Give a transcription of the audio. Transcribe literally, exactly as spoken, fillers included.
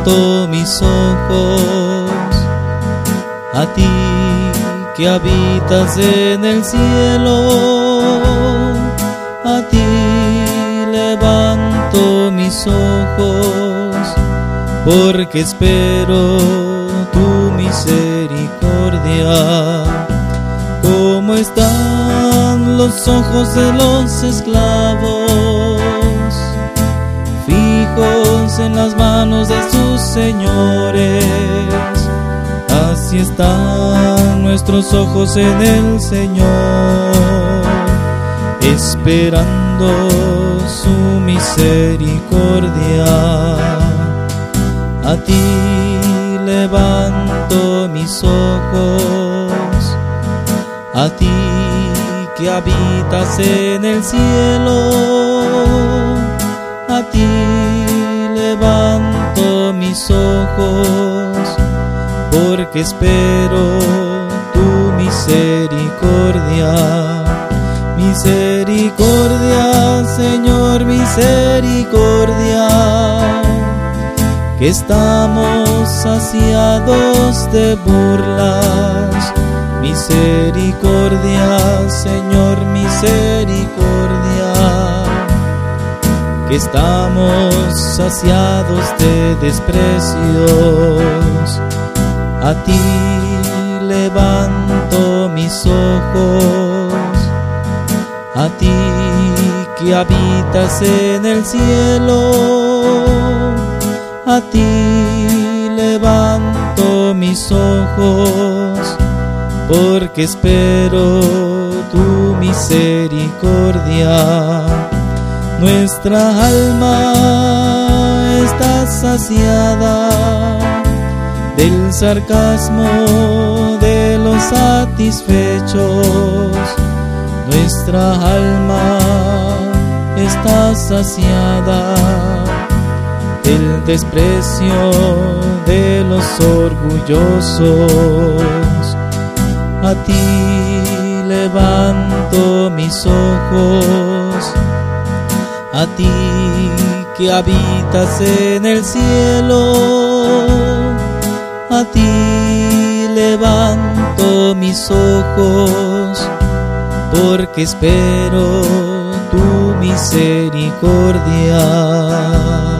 levanto mis ojos a ti que habitas en el cielo, a ti levanto mis ojos, porque espero tu misericordia. Como están los ojos de los esclavos, fijos en las manos de sus señores, así están nuestros ojos en el Señor, esperando su misericordia. A ti levanto mis ojos, a ti que habitas en el cielo, a ti levanto mis ojos, porque espero tu misericordia. Misericordia, Señor, misericordia, que estamos saciados de burlas. Misericordia, Señor, misericordia, que estamos saciados de desprecios. A ti levanto mis ojos, a ti que habitas en el cielo, a ti levanto mis ojos, porque espero tu misericordia. Nuestra alma está saciada del sarcasmo de los satisfechos. Nuestra alma está saciada del desprecio de los orgullosos. A ti levanto mis ojos, a ti que habitas en el cielo, a ti levanto mis ojos, porque espero tu misericordia.